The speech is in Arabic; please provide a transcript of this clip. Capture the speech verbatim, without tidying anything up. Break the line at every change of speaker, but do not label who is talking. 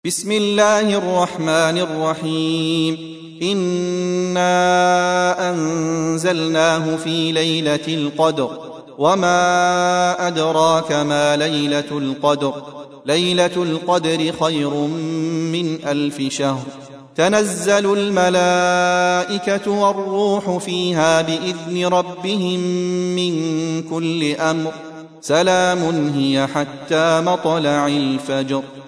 بسم الله الرحمن الرحيم إنا أنزلناه في ليلة القدر وما أدراك ما ليلة القدر ليلة القدر خير من ألف شهر تنزل الملائكة والروح فيها بإذن ربهم من كل أمر سلام هي حتى مطلع الفجر.